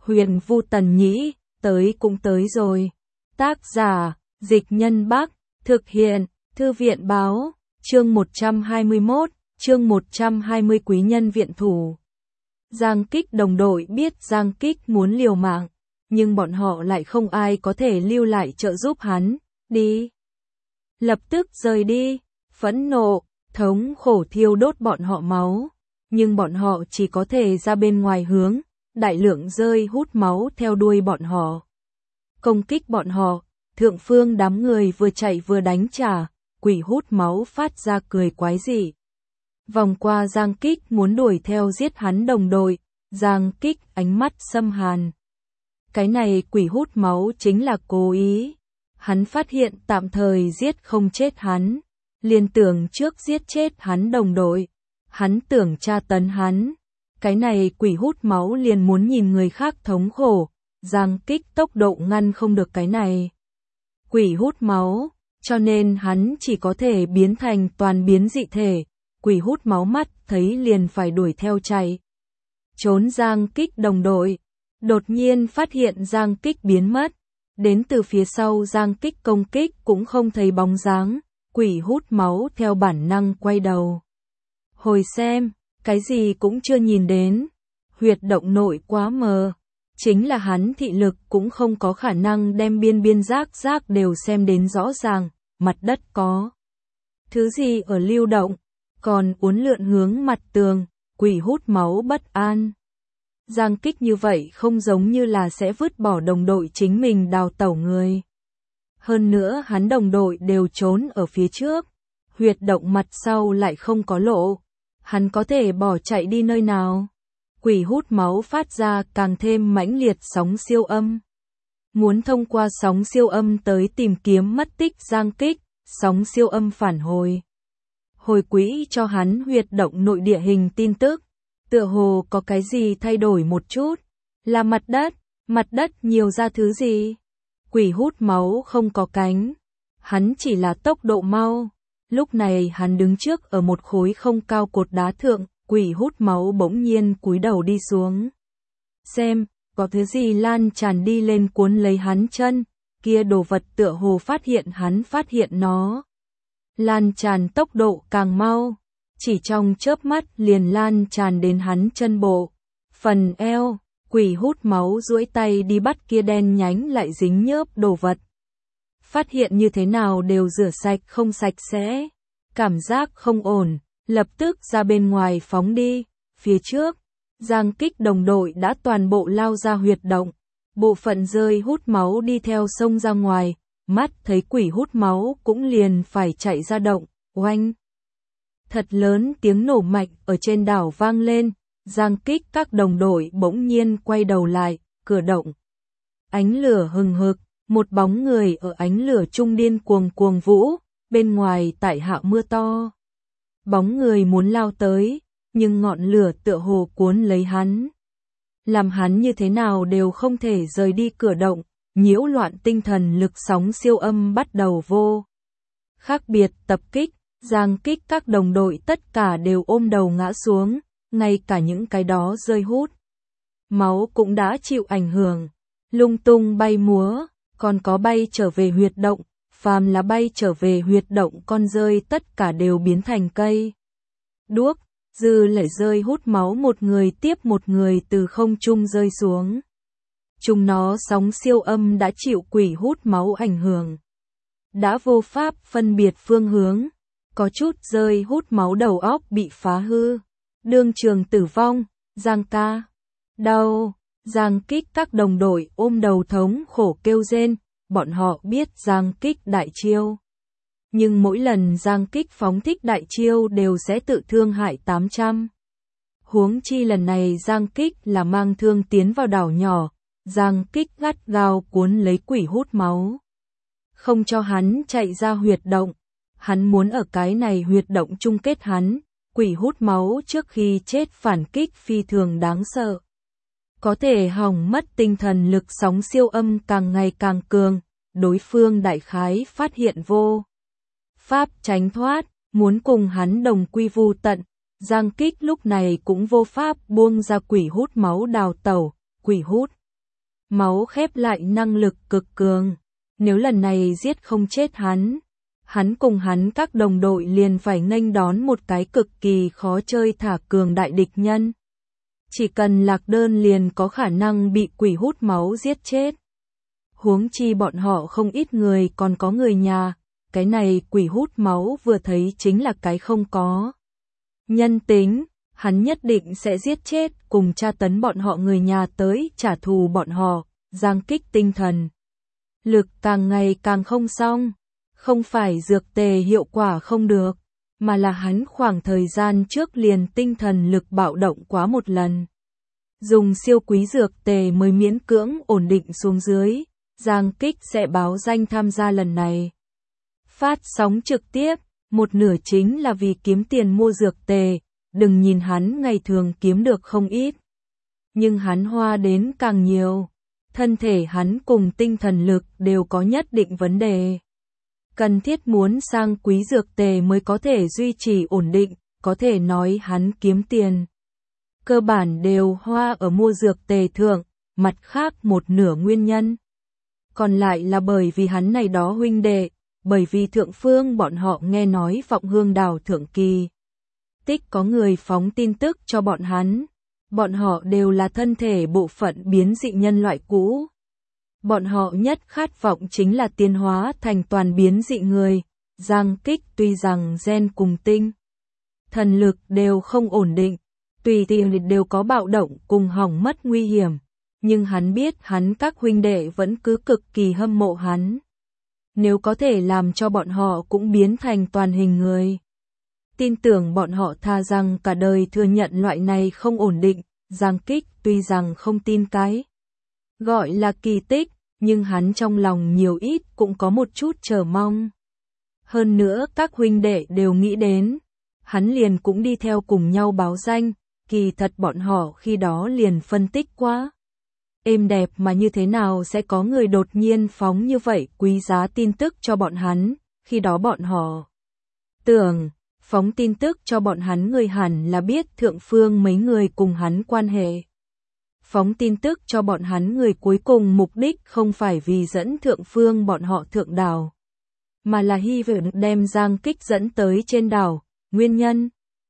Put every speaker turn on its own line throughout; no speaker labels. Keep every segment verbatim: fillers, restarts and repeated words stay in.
Huyền Vu Tần Nhĩ, tới cũng tới rồi. Tác giả, Dịch Nhân Bắc, thực hiện, Thư viện Báo, chương một trăm hai mươi mốt, chương một trăm hai mươi quý nhân viện thủ. Giang Kích đồng đội biết Giang Kích muốn liều mạng, nhưng bọn họ lại không ai có thể lưu lại trợ giúp hắn, đi. Lập tức rời đi, phẫn nộ, thống khổ thiêu đốt bọn họ máu, nhưng bọn họ chỉ có thể ra bên ngoài hướng, đại lượng rơi hút máu theo đuôi bọn họ. Công kích bọn họ, thượng phương đám người vừa chạy vừa đánh trả, quỷ hút máu phát ra cười quái dị. Vòng qua Giang Kích muốn đuổi theo giết hắn đồng đội, Giang Kích ánh mắt xâm hàn. Cái này quỷ hút máu chính là cố ý. Hắn phát hiện tạm thời giết không chết hắn, liền tưởng trước giết chết hắn đồng đội. Hắn tưởng tra tấn hắn. Cái này quỷ hút máu liền muốn nhìn người khác thống khổ. Giang Kích tốc độ ngăn không được cái này quỷ hút máu, cho nên hắn chỉ có thể biến thành toàn biến dị thể. Quỷ hút máu mắt thấy liền phải đuổi theo chạy. Trốn Giang Kích đồng đội, đột nhiên phát hiện Giang Kích biến mất. Đến từ phía sau Giang Kích công kích cũng không thấy bóng dáng, quỷ hút máu theo bản năng quay đầu. Hồi xem, cái gì cũng chưa nhìn đến, huyệt động nội quá mờ. Chính là hắn thị lực cũng không có khả năng đem biên biên giác giác đều xem đến rõ ràng, mặt đất có thứ gì ở lưu động, còn uốn lượn hướng mặt tường, quỷ hút máu bất an. Giang Kích như vậy không giống như là sẽ vứt bỏ đồng đội chính mình đào tẩu người. Hơn nữa hắn đồng đội đều trốn ở phía trước, huyệt động mặt sau lại không có lộ, hắn có thể bỏ chạy đi nơi nào. Quỷ hút máu phát ra càng thêm mãnh liệt sóng siêu âm. Muốn thông qua sóng siêu âm tới tìm kiếm mất tích Giang Kích, sóng siêu âm phản hồi. Hồi quỹ cho hắn huyệt động nội địa hình tin tức. Tựa hồ có cái gì thay đổi một chút. Là mặt đất, mặt đất nhiều ra thứ gì? Quỷ hút máu không có cánh. Hắn chỉ là tốc độ mau. Lúc này hắn đứng trước ở một khối không cao cột đá thượng. Quỷ hút máu bỗng nhiên cúi đầu đi xuống. Xem, có thứ gì lan tràn đi lên cuốn lấy hắn chân. Kia đồ vật tựa hồ phát hiện hắn phát hiện nó. Lan tràn tốc độ càng mau. Chỉ trong chớp mắt liền lan tràn đến hắn chân bộ. Phần eo, quỷ hút máu duỗi tay đi bắt kia đen nhánh lại dính nhớp đồ vật. Phát hiện như thế nào đều rửa sạch không sạch sẽ. Cảm giác không ổn. Lập tức ra bên ngoài phóng đi, phía trước, Giang Kích đồng đội đã toàn bộ lao ra huyệt động, bộ phận rơi hút máu đi theo sông ra ngoài, mắt thấy quỷ hút máu cũng liền phải chạy ra động, oanh. Thật lớn tiếng nổ mạnh ở trên đảo vang lên, Giang Kích các đồng đội bỗng nhiên quay đầu lại, cửa động. Ánh lửa hừng hực, một bóng người ở ánh lửa trung điên cuồng cuồng vũ, bên ngoài tại hạ mưa to. Bóng người muốn lao tới, nhưng ngọn lửa tựa hồ cuốn lấy hắn. Làm hắn như thế nào đều không thể rời đi cửa động, nhiễu loạn tinh thần lực sóng siêu âm bắt đầu vô. Khác biệt tập kích, Giang Kích các đồng đội tất cả đều ôm đầu ngã xuống, ngay cả những cái đó rơi hút. Máu cũng đã chịu ảnh hưởng, lung tung bay múa, còn có bay trở về huyệt động. Phàm là bay trở về huyệt động con rơi tất cả đều biến thành cây đuốc, dư lại rơi hút máu một người tiếp một người từ không trung rơi xuống. Chúng nó sóng siêu âm đã chịu quỷ hút máu ảnh hưởng. Đã vô pháp phân biệt phương hướng, có chút rơi hút máu đầu óc bị phá hư. Đương trường tử vong, Giang ca. Đau, Giang Kích các đồng đội ôm đầu thống khổ kêu rên. Bọn họ biết Giang Kích đại chiêu. Nhưng mỗi lần Giang Kích phóng thích đại chiêu đều sẽ tự thương hại tám trăm. Huống chi lần này Giang Kích là mang thương tiến vào đảo nhỏ. Giang Kích gắt gao cuốn lấy quỷ hút máu. Không cho hắn chạy ra huyệt động. Hắn muốn ở cái này huyệt động chung kết hắn. Quỷ hút máu trước khi chết phản kích phi thường đáng sợ. Có thể hỏng mất tinh thần lực sóng siêu âm càng ngày càng cường, đối phương đại khái phát hiện vô pháp tránh thoát, muốn cùng hắn đồng quy vu tận. Giang Kích lúc này cũng vô pháp buông ra quỷ hút máu đào tẩu, quỷ hút máu khép lại năng lực cực cường. Nếu lần này giết không chết hắn, hắn cùng hắn các đồng đội liền phải nghênh đón một cái cực kỳ khó chơi thả cường đại địch nhân. Chỉ cần lạc đơn liền có khả năng bị quỷ hút máu giết chết. Huống chi bọn họ không ít người còn có người nhà, cái này quỷ hút máu vừa thấy chính là cái không có nhân tính, hắn nhất định sẽ giết chết cùng tra tấn bọn họ người nhà tới trả thù bọn họ, giang kích tinh thần. Lực càng ngày càng không xong, không phải dược tề hiệu quả không được, mà là hắn khoảng thời gian trước liền tinh thần lực bạo động quá một lần. Dùng siêu quý dược tề mới miễn cưỡng ổn định xuống dưới, Giang Kích sẽ báo danh tham gia lần này. Phát sóng trực tiếp, một nửa chính là vì kiếm tiền mua dược tề, đừng nhìn hắn ngày thường kiếm được không ít. Nhưng hắn hoa đến càng nhiều, thân thể hắn cùng tinh thần lực đều có nhất định vấn đề. Cần thiết muốn sang quý dược tề mới có thể duy trì ổn định, có thể nói hắn kiếm tiền. Cơ bản đều hoa ở mua dược tề thượng, mặt khác một nửa nguyên nhân. Còn lại là bởi vì hắn này đó huynh đệ, bởi vì thượng phương bọn họ nghe nói vọng hương đảo thượng kỳ. Tích có người phóng tin tức cho bọn hắn, bọn họ đều là thân thể bộ phận biến dị nhân loại cũ. Bọn họ nhất khát vọng chính là tiến hóa thành toàn biến dị người. Giang Kích tuy rằng gen cùng tinh thần lực đều không ổn định, tùy tiện đều có bạo động cùng hỏng mất nguy hiểm, nhưng hắn biết hắn các huynh đệ vẫn cứ cực kỳ hâm mộ hắn. Nếu có thể làm cho bọn họ cũng biến thành toàn hình người, tin tưởng bọn họ tha rằng cả đời thừa nhận loại này không ổn định. Giang Kích tuy rằng không tin cái gọi là kỳ tích, nhưng hắn trong lòng nhiều ít cũng có một chút chờ mong. Hơn nữa các huynh đệ đều nghĩ đến, hắn liền cũng đi theo cùng nhau báo danh, kỳ thật bọn họ khi đó liền phân tích quá. Êm đẹp mà như thế nào sẽ có người đột nhiên phóng như vậy quý giá tin tức cho bọn hắn, khi đó bọn họ tưởng, phóng tin tức cho bọn hắn người hẳn là biết thượng phương mấy người cùng hắn quan hệ. Phóng tin tức cho bọn hắn người cuối cùng mục đích không phải vì dẫn thượng phương bọn họ thượng đảo, mà là hy vọng đem Giang Kích dẫn tới trên đảo. Nguyên nhân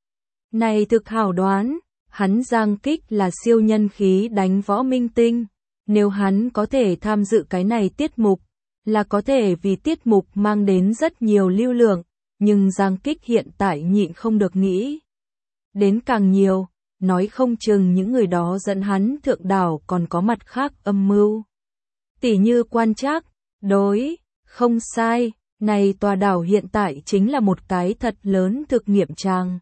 này thực hảo đoán, hắn Giang Kích là siêu nhân khí đánh võ minh tinh, nếu hắn có thể tham dự cái này tiết mục, là có thể vì tiết mục mang đến rất nhiều lưu lượng, nhưng Giang Kích hiện tại nhịn không được nghĩ đến càng nhiều, nói không chừng những người đó dẫn hắn thượng đảo còn có mặt khác âm mưu. Tỉ như Quan Trác, đối, không sai, này tòa đảo hiện tại chính là một cái thật lớn thực nghiệm trang.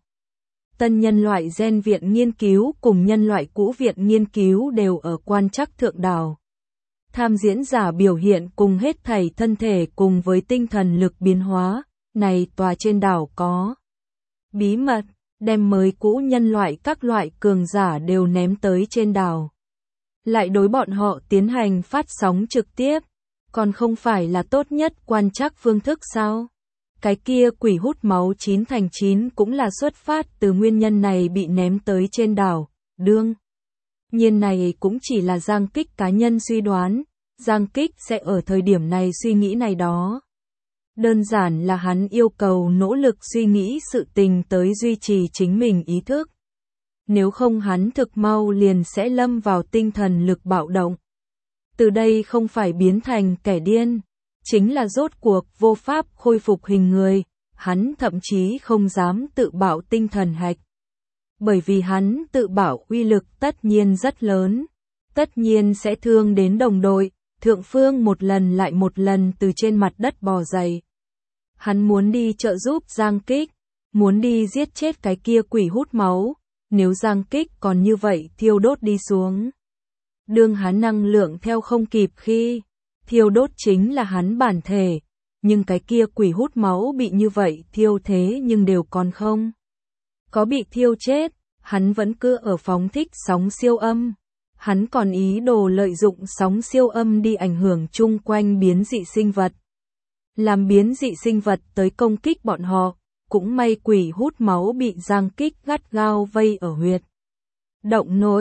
Tân nhân loại gen viện nghiên cứu cùng nhân loại cũ viện nghiên cứu đều ở Quan Trác thượng đảo. Tham diễn giả biểu hiện cùng hết thảy thân thể cùng với tinh thần lực biến hóa, này tòa trên đảo có bí mật, đem mới cũ nhân loại các loại cường giả đều ném tới trên đảo. Lại đối bọn họ tiến hành phát sóng trực tiếp, còn không phải là tốt nhất Quan Trác phương thức sao? Cái kia quỷ hút máu chín thành chín cũng là xuất phát từ nguyên nhân này bị ném tới trên đảo. Đương nhiên này cũng chỉ là Giang Kích cá nhân suy đoán, Giang Kích sẽ ở thời điểm này suy nghĩ này đó. Đơn giản là hắn yêu cầu nỗ lực suy nghĩ sự tình tới duy trì chính mình ý thức. Nếu không hắn thực mau liền sẽ lâm vào tinh thần lực bạo động. Từ đây không phải biến thành kẻ điên, chính là rốt cuộc vô pháp khôi phục hình người, hắn thậm chí không dám tự bạo tinh thần hạch. Bởi vì hắn tự bạo uy lực tất nhiên rất lớn, tất nhiên sẽ thương đến đồng đội, thượng phương một lần lại một lần từ trên mặt đất bò dậy. Hắn muốn đi trợ giúp Giang Kích, muốn đi giết chết cái kia quỷ hút máu, nếu Giang Kích còn như vậy thiêu đốt đi xuống. Đương hắn năng lượng theo không kịp khi, thiêu đốt chính là hắn bản thể, nhưng cái kia quỷ hút máu bị như vậy thiêu thế nhưng đều còn không có bị thiêu chết, hắn vẫn cứ ở phóng thích sóng siêu âm. Hắn còn ý đồ lợi dụng sóng siêu âm đi ảnh hưởng chung quanh biến dị sinh vật. Làm biến dị sinh vật tới công kích bọn họ, cũng may quỷ hút máu bị Giang Kích gắt gao vây ở huyệt động nội,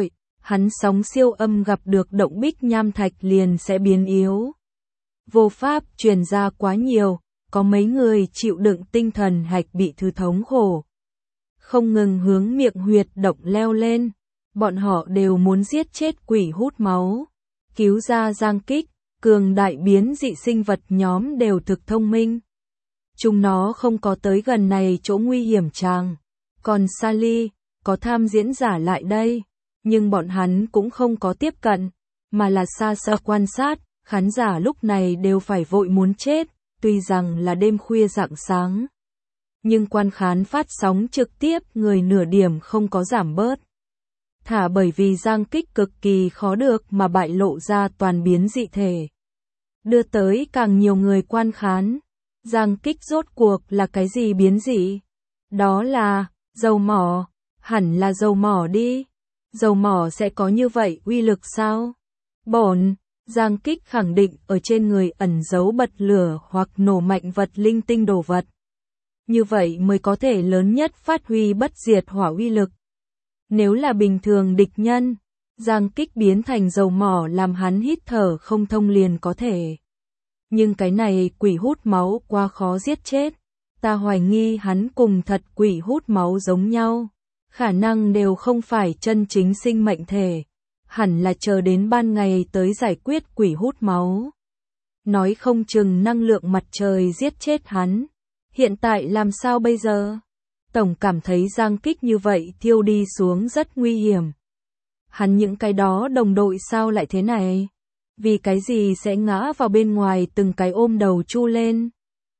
hắn sóng siêu âm gặp được động bích nham thạch liền sẽ biến yếu. Vô pháp truyền ra quá nhiều, có mấy người chịu đựng tinh thần hạch bị thứ thống khổ. Không ngừng hướng miệng huyệt động leo lên, bọn họ đều muốn giết chết quỷ hút máu. Cứu ra Giang Kích, cường đại biến dị sinh vật nhóm đều thực thông minh. Chúng nó không có tới gần này chỗ nguy hiểm chàng. Còn Sally, có tham diễn giả lại đây, nhưng bọn hắn cũng không có tiếp cận, mà là xa xa quan sát, khán giả lúc này đều phải vội muốn chết, tuy rằng là đêm khuya rạng sáng. Nhưng quan khán phát sóng trực tiếp người nửa điểm không có giảm bớt. Thả bởi vì Giang Kích cực kỳ khó được mà bại lộ ra toàn biến dị thể. Đưa tới càng nhiều người quan khán. Giang Kích rốt cuộc là cái gì biến dị? Đó là dầu mỏ, hẳn là dầu mỏ đi. Dầu mỏ sẽ có như vậy uy lực sao? Bổn, Giang Kích khẳng định ở trên người ẩn giấu bật lửa hoặc nổ mạnh vật linh tinh đồ vật. Như vậy mới có thể lớn nhất phát huy bất diệt hỏa uy lực. Nếu là bình thường địch nhân, Giang Kích biến thành dầu mỏ làm hắn hít thở không thông liền có thể. Nhưng cái này quỷ hút máu quá khó giết chết. Ta hoài nghi hắn cùng thật quỷ hút máu giống nhau. Khả năng đều không phải chân chính sinh mệnh thể. Hẳn là chờ đến ban ngày tới giải quyết quỷ hút máu. Nói không chừng năng lượng mặt trời giết chết hắn. Hiện tại làm sao bây giờ? Tổng cảm thấy Giang Kích như vậy thiêu đi xuống rất nguy hiểm. Hắn những cái đó đồng đội sao lại thế này? Vì cái gì sẽ ngã vào bên ngoài từng cái ôm đầu chu lên?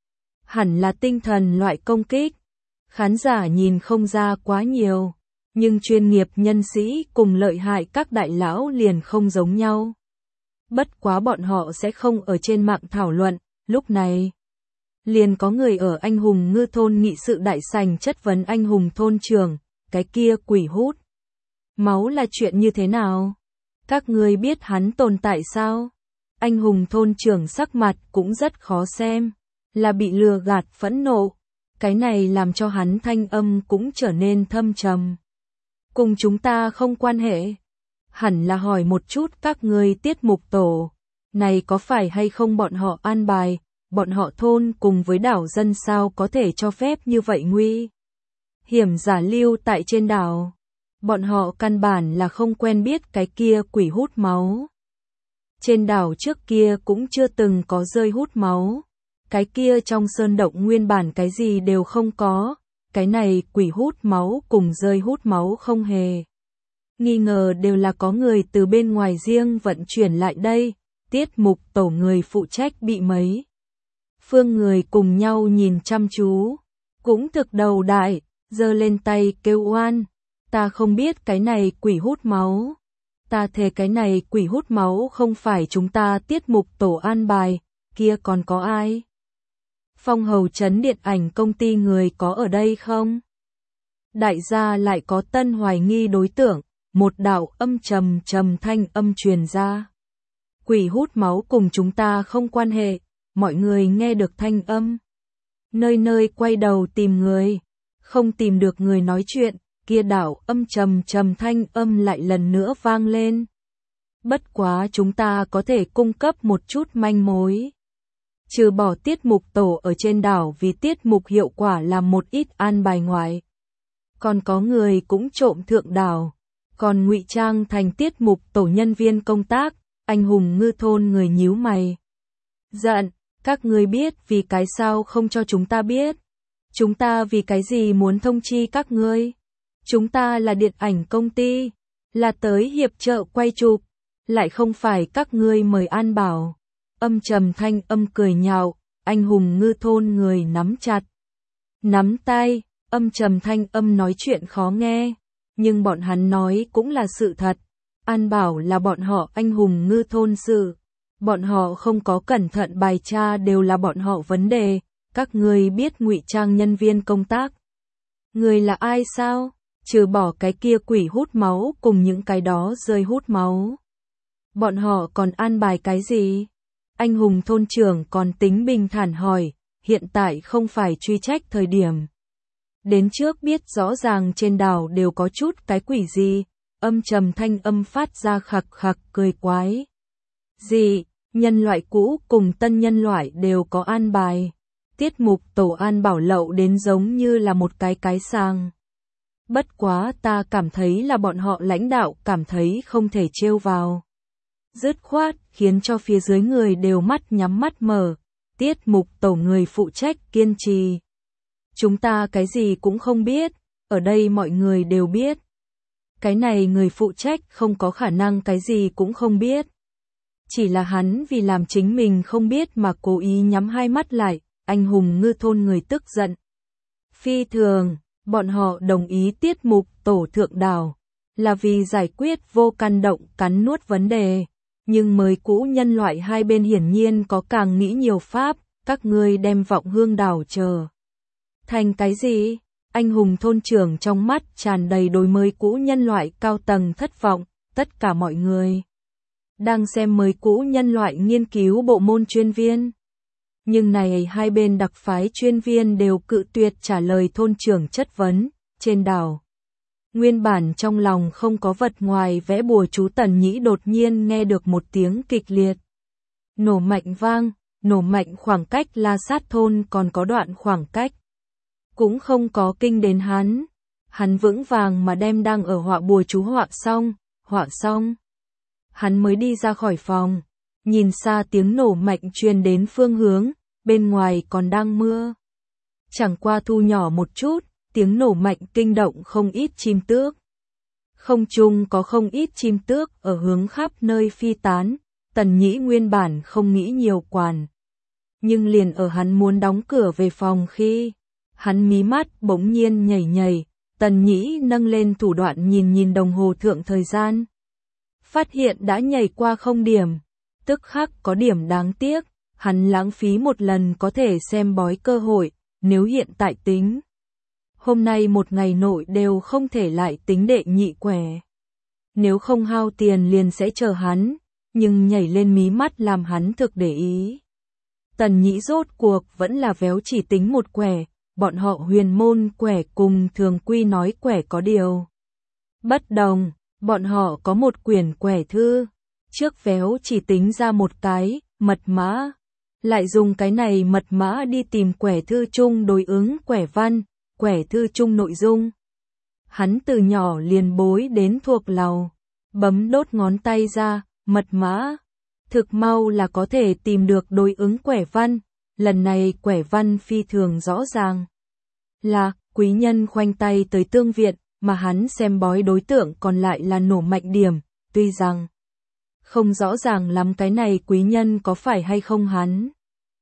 Hẳn là tinh thần loại công kích. Khán giả nhìn không ra quá nhiều. Nhưng chuyên nghiệp nhân sĩ cùng lợi hại các đại lão liền không giống nhau. Bất quá bọn họ sẽ không ở trên mạng thảo luận, lúc này. Liền có người ở anh hùng ngư thôn nghị sự đại sảnh chất vấn anh hùng thôn trưởng, cái kia quỷ hút máu là chuyện như thế nào? Các người biết hắn tồn tại sao? Anh hùng thôn trưởng sắc mặt cũng rất khó xem, là bị lừa gạt phẫn nộ. Cái này làm cho hắn thanh âm cũng trở nên thâm trầm. Cùng chúng ta không quan hệ. Hẳn là hỏi một chút các người tiết mục tổ. Này có phải hay không bọn họ an bài, bọn họ thôn cùng với đảo dân sao có thể cho phép như vậy nguy hiểm giả lưu tại trên đảo. Bọn họ căn bản là không quen biết cái kia quỷ hút máu. Trên đảo trước kia cũng chưa từng có rơi hút máu. Cái kia trong sơn động nguyên bản cái gì đều không có. Cái này quỷ hút máu cùng rơi hút máu không hề. Nghi ngờ đều là có người từ bên ngoài riêng vận chuyển lại đây. Tiết mục tổ người phụ trách bị mấy phương người cùng nhau nhìn chăm chú. Cũng thực đầu đại, giơ lên tay kêu oan. Ta không biết cái này quỷ hút máu. Ta thề cái này quỷ hút máu không phải chúng ta tiết mục tổ an bài, kia còn có ai? Phong Hầu Trấn điện ảnh công ty người có ở đây không? Đại gia lại có tân hoài nghi đối tượng, một đạo âm trầm trầm thanh âm truyền ra. Quỷ hút máu cùng chúng ta không quan hệ, mọi người nghe được thanh âm. Nơi nơi quay đầu tìm người, không tìm được người nói chuyện. Kia đảo âm trầm trầm thanh âm lại lần nữa vang lên. Bất quá chúng ta có thể cung cấp một chút manh mối. Trừ bỏ tiết mục tổ ở trên đảo vì tiết mục hiệu quả làm một ít an bài ngoại. Còn có người cũng trộm thượng đảo. Còn ngụy trang thành tiết mục tổ nhân viên công tác, anh hùng ngư thôn người nhíu mày. Giận, các người biết vì cái sao không cho chúng ta biết. Chúng ta vì cái gì muốn thông chi các ngươi. Chúng ta là điện ảnh công ty, là tới hiệp trợ quay chụp, lại không phải các ngươi mời an bảo. Âm trầm thanh âm cười nhạo, anh hùng ngư thôn người nắm chặt. Nắm tay, âm trầm thanh âm nói chuyện khó nghe, nhưng bọn hắn nói cũng là sự thật. An bảo là bọn họ anh hùng ngư thôn sự. Bọn họ không có cẩn thận bài tra đều là bọn họ vấn đề, các ngươi biết ngụy trang nhân viên công tác. Người là ai sao? Trừ bỏ cái kia quỷ hút máu cùng những cái đó rơi hút máu. Bọn họ còn an bài cái gì? Anh hùng thôn trưởng còn tính bình thản hỏi, hiện tại không phải truy trách thời điểm. Đến trước biết rõ ràng trên đảo đều có chút cái quỷ gì, âm trầm thanh âm phát ra khặc khặc cười quái. Gì, nhân loại cũ cùng tân nhân loại đều có an bài. Tiết mục tổ an bảo lậu đến giống như là một cái cái sàng. Bất quá ta cảm thấy là bọn họ lãnh đạo cảm thấy không thể trêu vào. Dứt khoát khiến cho phía dưới người đều mắt nhắm mắt mở. Tiết mục tổ người phụ trách kiên trì. Chúng ta cái gì cũng không biết, ở đây mọi người đều biết. Cái này người phụ trách không có khả năng cái gì cũng không biết. Chỉ là hắn vì làm chính mình không biết mà cố ý nhắm hai mắt lại, anh hùng ngư thôn người tức giận. Phi thường, bọn họ đồng ý tiết mục tổ thượng đảo, là vì giải quyết vô căn động cắn nuốt vấn đề. Nhưng mới cũ nhân loại hai bên hiển nhiên có càng nghĩ nhiều pháp, các ngươi đem vọng hương đảo chờ. Thành cái gì? Anh hùng thôn trưởng trong mắt tràn đầy đối mới cũ nhân loại cao tầng thất vọng, tất cả mọi người đang xem mới cũ nhân loại nghiên cứu bộ môn chuyên viên. Nhưng này hai bên đặc phái chuyên viên đều cự tuyệt trả lời thôn trưởng chất vấn, trên đảo. Nguyên bản trong lòng không có vật ngoài vẽ bùa chú Tần Nhĩ đột nhiên nghe được một tiếng kịch liệt. Nổ mạnh vang, nổ mạnh khoảng cách La Sát thôn còn có đoạn khoảng cách. Cũng không có kinh đến hắn. Hắn vững vàng mà đem đang ở họa bùa chú họa xong, họa xong. Hắn mới đi ra khỏi phòng, nhìn xa tiếng nổ mạnh truyền đến phương hướng, bên ngoài còn đang mưa. Chẳng qua thu nhỏ một chút, tiếng nổ mạnh kinh động không ít chim tước. Không trung có không ít chim tước ở hướng khắp nơi phi tán, Tần Nhĩ nguyên bản không nghĩ nhiều quản. Nhưng liền ở hắn muốn đóng cửa về phòng khi, hắn mí mắt bỗng nhiên nhảy nhảy, Tần Nhĩ nâng lên thủ đoạn nhìn nhìn đồng hồ thượng thời gian. Phát hiện đã nhảy qua không điểm, tức khắc có điểm đáng tiếc, hắn lãng phí một lần có thể xem bói cơ hội, nếu hiện tại tính. Hôm nay một ngày nội đều không thể lại tính đệ nhị quẻ. Nếu không hao tiền liền sẽ chờ hắn, nhưng nhảy lên mí mắt làm hắn thực để ý. Tần Nhĩ rốt cuộc vẫn là véo chỉ tính một quẻ, bọn họ huyền môn quẻ cùng thường quy nói quẻ có điều bất đồng, bọn họ có một quyển quẻ thư, trước véo chỉ tính ra một cái, mật mã, lại dùng cái này mật mã đi tìm quẻ thư chung đối ứng quẻ văn, quẻ thư chung nội dung. Hắn từ nhỏ liền bối đến thuộc lầu, bấm đốt ngón tay ra, mật mã, thực mau là có thể tìm được đối ứng quẻ văn, lần này quẻ văn phi thường rõ ràng. Là, quý nhân khoanh tay tới tương viện, mà hắn xem bói đối tượng còn lại là nổ mạnh điểm, tuy rằng không rõ ràng lắm cái này quý nhân có phải hay không hắn.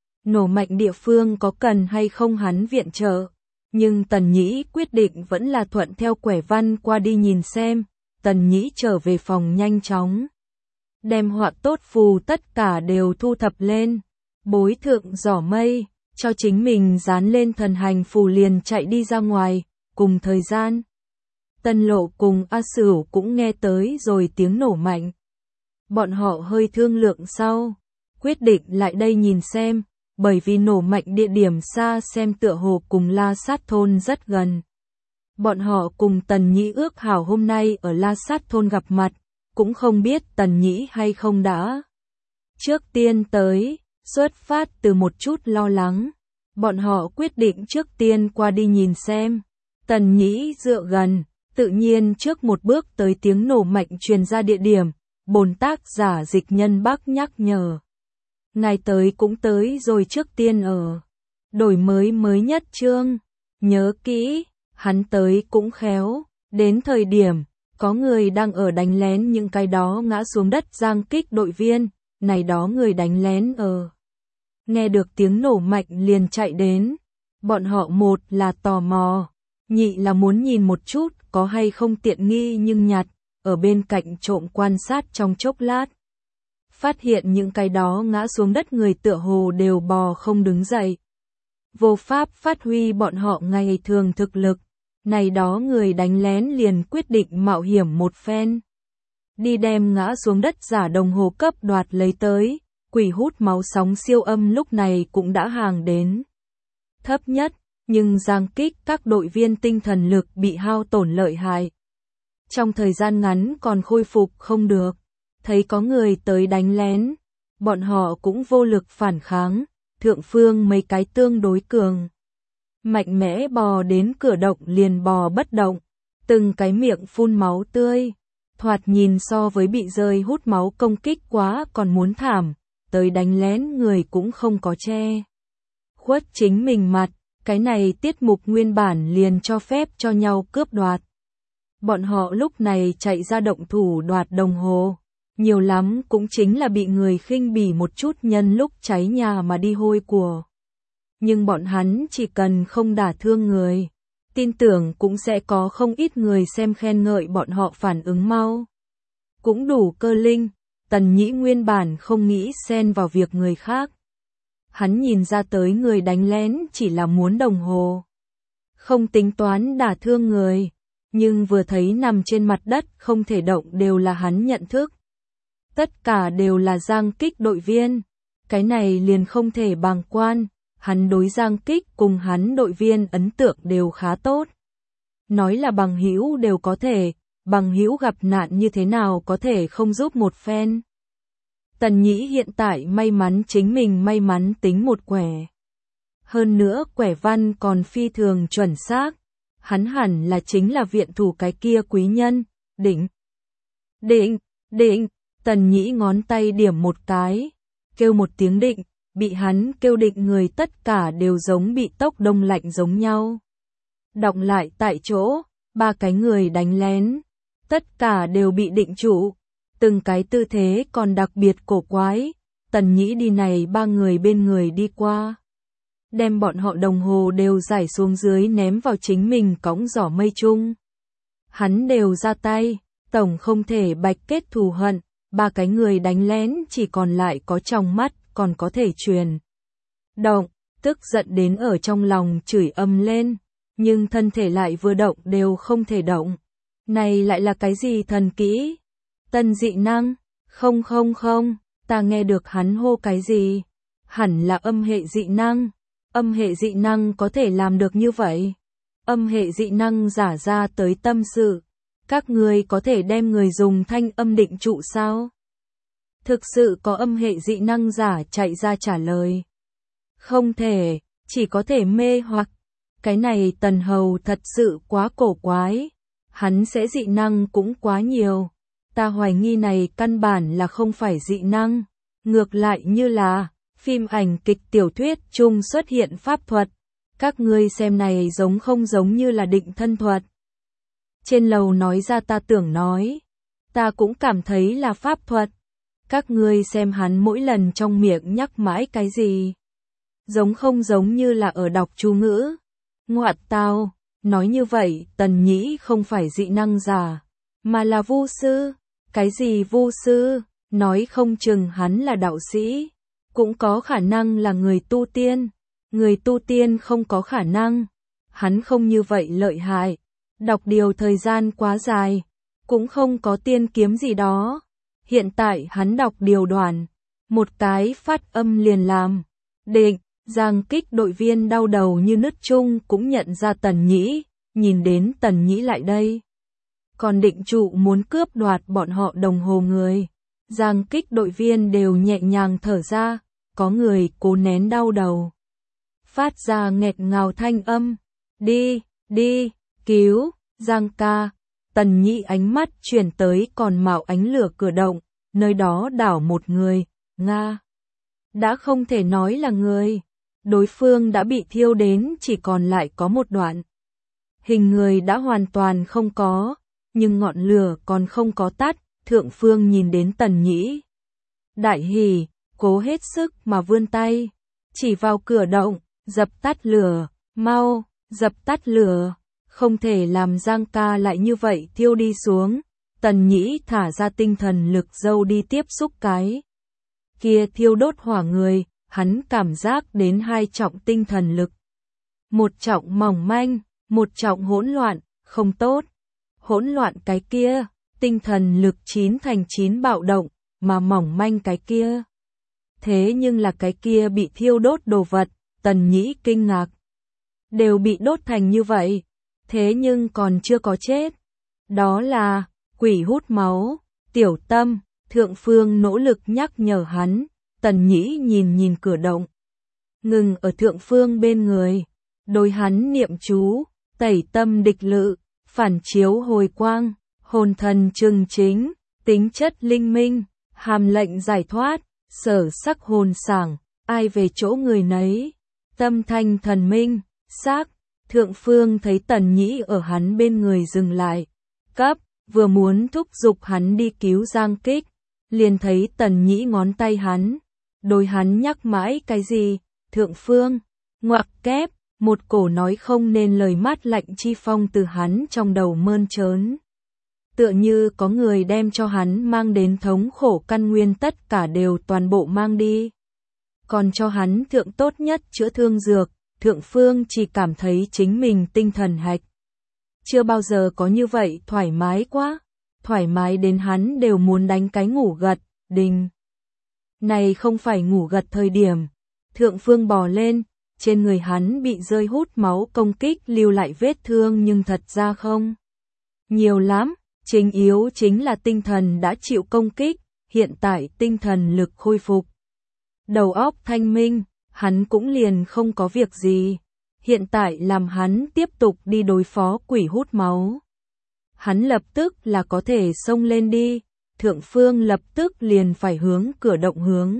Nổ mạnh địa phương có cần hay không hắn viện trợ, nhưng Tần Nhĩ quyết định vẫn là thuận theo quẻ văn qua đi nhìn xem, Tần Nhĩ trở về phòng nhanh chóng. Đem họa tốt phù tất cả đều thu thập lên, bối thượng giỏ mây, cho chính mình dán lên thần hành phù liền chạy đi ra ngoài, cùng thời gian. Tân Lộ cùng A Sửu cũng nghe tới rồi tiếng nổ mạnh. Bọn họ hơi thương lượng sau, quyết định lại đây nhìn xem, bởi vì nổ mạnh địa điểm xa xem tựa hồ cùng La Sát thôn rất gần. Bọn họ cùng Tần Nhĩ ước hảo hôm nay ở La Sát thôn gặp mặt, cũng không biết Tần Nhĩ hay không đã. Trước tiên tới, xuất phát từ một chút lo lắng, bọn họ quyết định trước tiên qua đi nhìn xem. Tần Nhĩ dựa gần, tự nhiên trước một bước tới tiếng nổ mạnh truyền ra địa điểm, bổn tác giả Dịch Nhân Bắc nhắc nhở. Ngài tới cũng tới rồi trước tiên ở. Đổi mới mới nhất chương. Nhớ kỹ, hắn tới cũng khéo, đến thời điểm, có người đang ở đánh lén những cái đó ngã xuống đất giang kích đội viên, này đó người đánh lén ở. Nghe được tiếng nổ mạnh liền chạy đến. Bọn họ một là tò mò, nhị là muốn nhìn một chút có hay không tiện nghi nhưng nhặt, ở bên cạnh trộm quan sát trong chốc lát. Phát hiện những cái đó ngã xuống đất người tựa hồ đều bò không đứng dậy. Vô pháp phát huy bọn họ ngày thường thực lực, này đó người đánh lén liền quyết định mạo hiểm một phen. Đi đem ngã xuống đất giả đồng hồ cấp đoạt lấy tới, quỷ hút máu sóng siêu âm lúc này cũng đã hàng đến. Thấp nhất, nhưng giang kích các đội viên tinh thần lực bị hao tổn lợi hại. trong thời gian ngắn còn khôi phục không được. Thấy có người tới đánh lén, bọn họ cũng vô lực phản kháng, thượng phương mấy cái tương đối cường. Mạnh mẽ bò đến cửa động liền bò bất động, từng cái miệng phun máu tươi, thoạt nhìn so với bị rơi hút máu công kích quá còn muốn thảm, tới đánh lén người cũng không có che. Khuất chính mình mặt, cái này tiết mục nguyên bản liền cho phép cho nhau cướp đoạt. Bọn họ lúc này chạy ra động thủ đoạt đồng hồ, nhiều lắm cũng chính là bị người khinh bỉ một chút nhân lúc cháy nhà mà đi hôi của. Nhưng bọn hắn chỉ cần không đả thương người, tin tưởng cũng sẽ có không ít người xem khen ngợi bọn họ phản ứng mau. Cũng đủ cơ linh, Tần Nhĩ nguyên bản không nghĩ xen vào việc người khác. Hắn nhìn ra tới người đánh lén chỉ là muốn đồng hồ, không tính toán đả thương người, nhưng vừa thấy nằm trên mặt đất không thể động đều là hắn nhận thức. Tất cả đều là Giang Kích đội viên, cái này liền không thể bàng quan, hắn đối Giang Kích cùng hắn đội viên ấn tượng đều khá tốt. Nói là bằng hữu đều có thể, bằng hữu gặp nạn như thế nào có thể không giúp một phen. Tần Nhĩ hiện tại may mắn chính mình may mắn tính một quẻ. Hơn nữa quẻ văn còn phi thường chuẩn xác, hắn hẳn là chính là viện thủ cái kia quý nhân, đỉnh. Định, định, Tần Nhĩ ngón tay điểm một cái, kêu một tiếng định, bị hắn kêu định người tất cả đều giống bị tốc đông lạnh giống nhau. Đọng lại tại chỗ, ba cái người đánh lén, tất cả đều bị định trụ, từng cái tư thế còn đặc biệt cổ quái. Tần Nhĩ đi này ba người bên người đi qua, đem bọn họ đồng hồ đều giải xuống dưới ném vào chính mình cõng giỏ mây chung. Hắn đều ra tay, tổng không thể bạch kết thù hận, ba cái người đánh lén chỉ còn lại có trong mắt còn có thể truyền động, tức giận đến ở trong lòng chửi ầm lên, nhưng thân thể lại vừa động đều không thể động. Này lại là cái gì thần kỹ? Tân dị năng? Không không không, ta nghe được hắn hô cái gì? Hẳn là âm hệ dị năng. Âm hệ dị năng có thể làm được như vậy. Âm hệ dị năng giả ra tới tâm sự. Các người có thể đem người dùng thanh âm định trụ sao? Thực sự có âm hệ dị năng giả chạy ra trả lời. Không thể, chỉ có thể mê hoặc. Cái này Tần Hầu thật sự quá cổ quái. Hắn sẽ dị năng cũng quá nhiều. Ta hoài nghi này căn bản là không phải dị năng. Ngược lại như là phim ảnh kịch tiểu thuyết chung xuất hiện pháp thuật. Các ngươi xem này giống không giống như là định thân thuật. Trên lầu nói ra ta tưởng nói. Ta cũng cảm thấy là pháp thuật. Các ngươi xem hắn mỗi lần trong miệng nhắc mãi cái gì. Giống không giống như là ở đọc chú ngữ. Ngoạt tao, nói như vậy Tần Nhĩ không phải dị năng giả, mà là vu sư. Cái gì vu sư, nói không chừng hắn là đạo sĩ. Cũng có khả năng là người tu tiên. Người tu tiên không có khả năng. Hắn không như vậy lợi hại. Đọc điều thời gian quá dài. Cũng không có tiên kiếm gì đó. Hiện tại hắn đọc điều đoàn. Một cái phát âm liền làm. Định, Giang Kích đội viên đau đầu như nứt chung cũng nhận ra Tần Nhĩ. Nhìn đến Tần Nhĩ lại đây. Còn định trụ muốn cướp đoạt bọn họ đồng hồ người. Giang Kích đội viên đều nhẹ nhàng thở ra. Có người cố nén đau đầu. Phát ra nghẹt ngào thanh âm. Đi, đi, cứu, Giang ca. Tần Nhĩ ánh mắt chuyển tới còn mạo ánh lửa cửa động. Nơi đó đảo một người, Nga. Đã không thể nói là người. Đối phương đã bị thiêu đến chỉ còn lại có một đoạn. Hình người đã hoàn toàn không có. Nhưng ngọn lửa còn không có tắt. Thượng phương nhìn đến Tần Nhĩ. Đại hỉ, cố hết sức mà vươn tay. Chỉ vào cửa động, dập tắt lửa, mau, dập tắt lửa. Không thể làm Giang ca lại như vậy thiêu đi xuống. Tần Nhĩ thả ra tinh thần lực dâu đi tiếp xúc cái. Kia thiêu đốt hỏa người, hắn cảm giác đến hai trọng tinh thần lực. Một trọng mỏng manh, một trọng hỗn loạn, không tốt. Hỗn loạn cái kia, tinh thần lực chín thành chín bạo động, mà mỏng manh cái kia. Thế nhưng là cái kia bị thiêu đốt đồ vật, Tần Nhĩ kinh ngạc. Đều bị đốt thành như vậy, thế nhưng còn chưa có chết. Đó là quỷ hút máu. Tiểu Tâm, Thượng Phương nỗ lực nhắc nhở hắn. Tần Nhĩ nhìn nhìn cửa động, ngừng ở Thượng Phương bên người, đối hắn niệm chú, tẩy tâm địch lự, phản chiếu hồi quang, hồn thần trừng chính, tính chất linh minh, hàm lệnh giải thoát, sở sắc hồn sảng, ai về chỗ người nấy, tâm thanh thần minh, xác. Thượng Phương thấy Tần Nhĩ ở hắn bên người dừng lại, cấp, vừa muốn thúc giục hắn đi cứu Giang Kích, liền thấy Tần Nhĩ ngón tay hắn, đối hắn nhắc mãi cái gì. Thượng Phương, ngoặc kép, một cổ nói không nên lời mát lạnh chi phong từ hắn trong đầu mơn trớn. Tựa như có người đem cho hắn mang đến thống khổ căn nguyên tất cả đều toàn bộ mang đi. Còn cho hắn thượng tốt nhất chữa thương dược, Thượng Phương chỉ cảm thấy chính mình tinh thần hạch. Chưa bao giờ có như vậy thoải mái quá, thoải mái đến hắn đều muốn đánh cái ngủ gật, đình. Này không phải ngủ gật thời điểm. Thượng Phương bò lên, trên người hắn bị rơi hút máu công kích lưu lại vết thương nhưng thật ra không nhiều lắm, chính yếu chính là tinh thần đã chịu công kích, hiện tại tinh thần lực khôi phục. Đầu óc thanh minh, hắn cũng liền không có việc gì, hiện tại làm hắn tiếp tục đi đối phó quỷ hút máu. Hắn lập tức là có thể xông lên đi, Thượng Phương lập tức liền phải hướng cửa động hướng.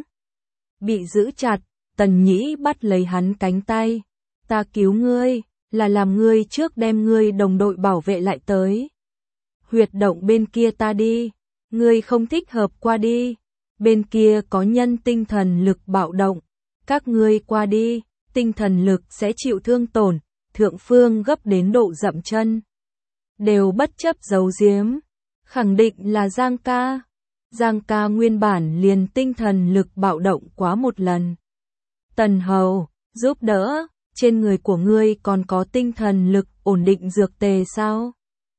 Bị giữ chặt. Tần Nhĩ bắt lấy hắn cánh tay, ta cứu ngươi, là làm ngươi trước đem ngươi đồng đội bảo vệ lại tới. Huyệt động bên kia ta đi, ngươi không thích hợp qua đi, bên kia có nhân tinh thần lực bạo động, các ngươi qua đi, tinh thần lực sẽ chịu thương tổn. Thượng Phương gấp đến độ dậm chân, đều bất chấp giấu giếm, khẳng định là Giang ca. Giang ca nguyên bản liền tinh thần lực bạo động quá một lần. Tần Hầu, giúp đỡ, trên người của ngươi còn có tinh thần lực ổn định dược tề sao?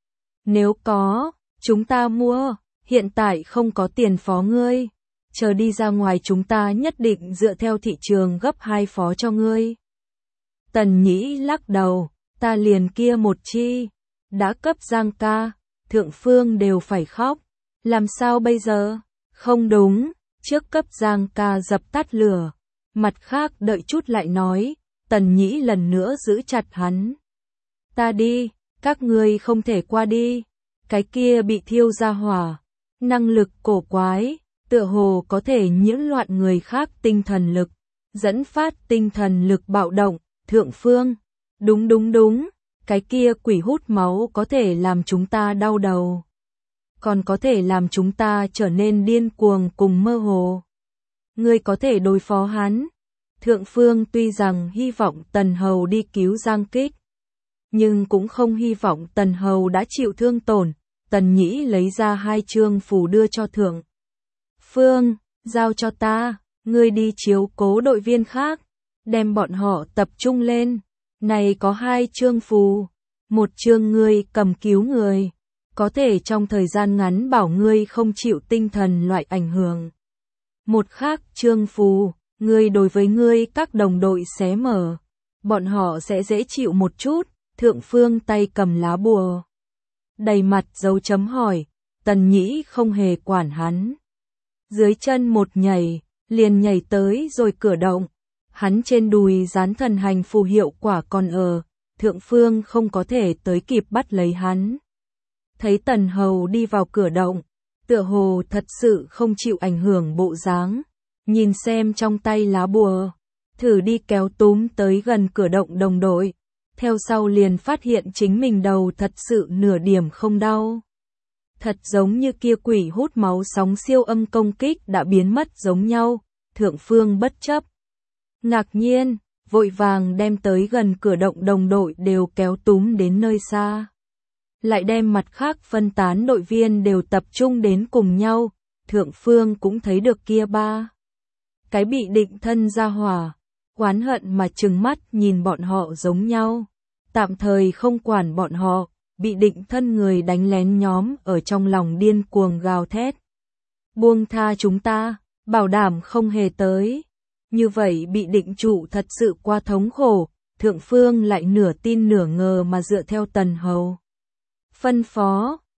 Nếu có, chúng ta mua, hiện tại không có tiền phó ngươi, chờ đi ra ngoài chúng ta nhất định dựa theo thị trường gấp hai phó cho ngươi. Tần Nhĩ lắc đầu, ta liền kia một chi, đã cấp Giang ca, Thượng Phương đều phải khóc, làm sao bây giờ? Không đúng, trước cấp Giang ca dập tắt lửa. Mặt khác đợi chút lại nói, Tần Nhĩ lần nữa giữ chặt hắn. Ta đi, các ngươi không thể qua đi, cái kia bị thiêu ra hỏa, năng lực cổ quái, tựa hồ có thể nhiễu loạn người khác tinh thần lực, dẫn phát tinh thần lực bạo động. Thượng Phương, đúng đúng đúng, cái kia quỷ hút máu có thể làm chúng ta đau đầu, còn có thể làm chúng ta trở nên điên cuồng cùng mơ hồ. Ngươi có thể đối phó hắn. Thượng Phương tuy rằng hy vọng Tần Hầu đi cứu Giang Kích, nhưng cũng không hy vọng Tần Hầu đã chịu thương tổn. Tần Nhĩ lấy ra hai chương phù đưa cho Thượng Phương, giao cho ta, ngươi đi chiếu cố đội viên khác, đem bọn họ tập trung lên. Này có hai chương phù, một chương ngươi cầm cứu người, có thể trong thời gian ngắn bảo ngươi không chịu tinh thần loại ảnh hưởng. Một khác chương phù, ngươi đối với ngươi các đồng đội xé mở, bọn họ sẽ dễ chịu một chút. Thượng Phương tay cầm lá bùa, đầy mặt dấu chấm hỏi. Tần Nhĩ không hề quản hắn, dưới chân một nhảy, liền nhảy tới rồi cửa động. Hắn trên đùi dán thần hành phù hiệu quả còn ở, Thượng Phương không có thể tới kịp bắt lấy hắn. Thấy Tần Hầu đi vào cửa động, tựa hồ thật sự không chịu ảnh hưởng bộ dáng, nhìn xem trong tay lá bùa, thử đi kéo túm tới gần cửa động đồng đội, theo sau liền phát hiện chính mình đầu thật sự nửa điểm không đau. Thật giống như kia quỷ hút máu sóng siêu âm công kích đã biến mất giống nhau. Thượng Phương bất chấp, ngạc nhiên, vội vàng đem tới gần cửa động đồng đội đều kéo túm đến nơi xa. Lại đem mặt khác phân tán đội viên đều tập trung đến cùng nhau. Thượng Phương cũng thấy được kia ba cái bị định thân ra hỏa, oán hận mà trừng mắt nhìn bọn họ giống nhau. Tạm thời không quản bọn họ, bị định thân người đánh lén nhóm ở trong lòng điên cuồng gào thét. Buông tha chúng ta, bảo đảm không hề tới. Như vậy bị định trụ thật sự quá thống khổ. Thượng Phương lại nửa tin nửa ngờ mà dựa theo Tần Hầu phân phó,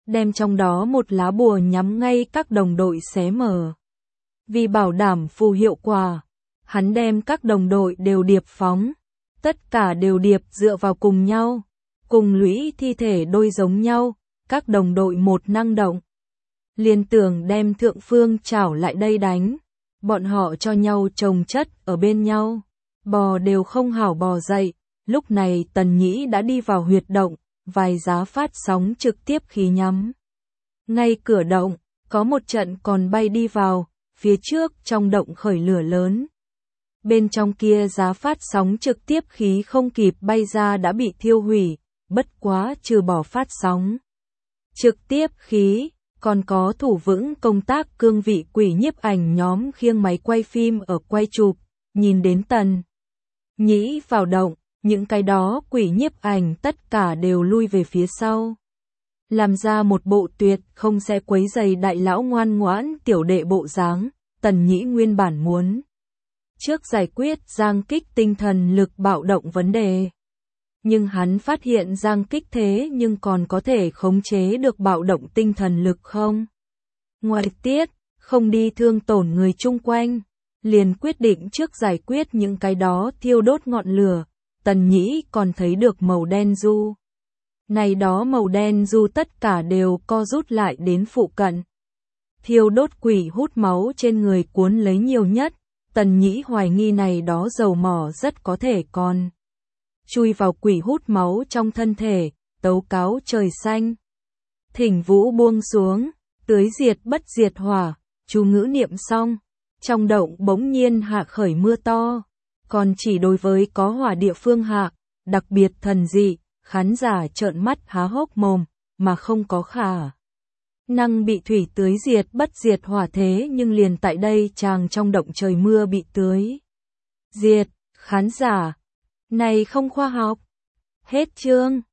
đem trong đó một lá bùa nhắm ngay các đồng đội xé mở. Vì bảo đảm phù hiệu quả, hắn đem các đồng đội đều điệp phóng, tất cả đều điệp dựa vào cùng nhau, cùng lũy thi thể đôi giống nhau, các đồng đội một năng động. Liền tưởng đem thượng phương chảo lại đây đánh, bọn họ cho nhau chồng chất ở bên nhau, bò đều không hảo bò dậy, lúc này Tần Nhĩ đã đi vào huyệt động, vài giá phát sóng trực tiếp khí nhắm. Ngay cửa động, có một trận còn bay đi vào, phía trước trong động khởi lửa lớn. Bên trong kia giá phát sóng trực tiếp khí không kịp bay ra đã bị thiêu hủy, bất quá trừ bỏ phát sóng trực tiếp khí, còn có thủ vững công tác cương vị quỷ nhiếp ảnh nhóm khiêng máy quay phim ở quay chụp, nhìn đến Tần Nhĩ vào động, những cái đó quỷ nhiếp ảnh tất cả đều lui về phía sau. Làm ra một bộ tuyệt không sẽ quấy giày đại lão ngoan ngoãn tiểu đệ bộ dáng, Tần Nhĩ nguyên bản muốn trước giải quyết Giang Kích tinh thần lực bạo động vấn đề. Nhưng hắn phát hiện Giang Kích thế nhưng còn có thể khống chế được bạo động tinh thần lực không? Ngoài tiết, không đi thương tổn người chung quanh, liền quyết định trước giải quyết những cái đó thiêu đốt ngọn lửa, Tần Nhĩ còn thấy được màu đen du. Này đó màu đen du tất cả đều co rút lại đến phụ cận. Thiêu đốt quỷ hút máu trên người cuốn lấy nhiều nhất, Tần Nhĩ hoài nghi này đó dầu mỏ rất có thể còn chui vào quỷ hút máu trong thân thể, tấu cáo trời xanh. Thỉnh vũ buông xuống, tưới diệt bất diệt hỏa, chú ngữ niệm xong, trong động bỗng nhiên hạ khởi mưa to, còn chỉ đối với có hỏa địa phương hạ, đặc biệt thần dị, khán giả trợn mắt há hốc mồm, mà không có khả năng bị thủy tưới diệt bất diệt hỏa thế nhưng liền tại đây chàng trong động trời mưa bị tưới diệt, khán giả, này không khoa học. Hết chương.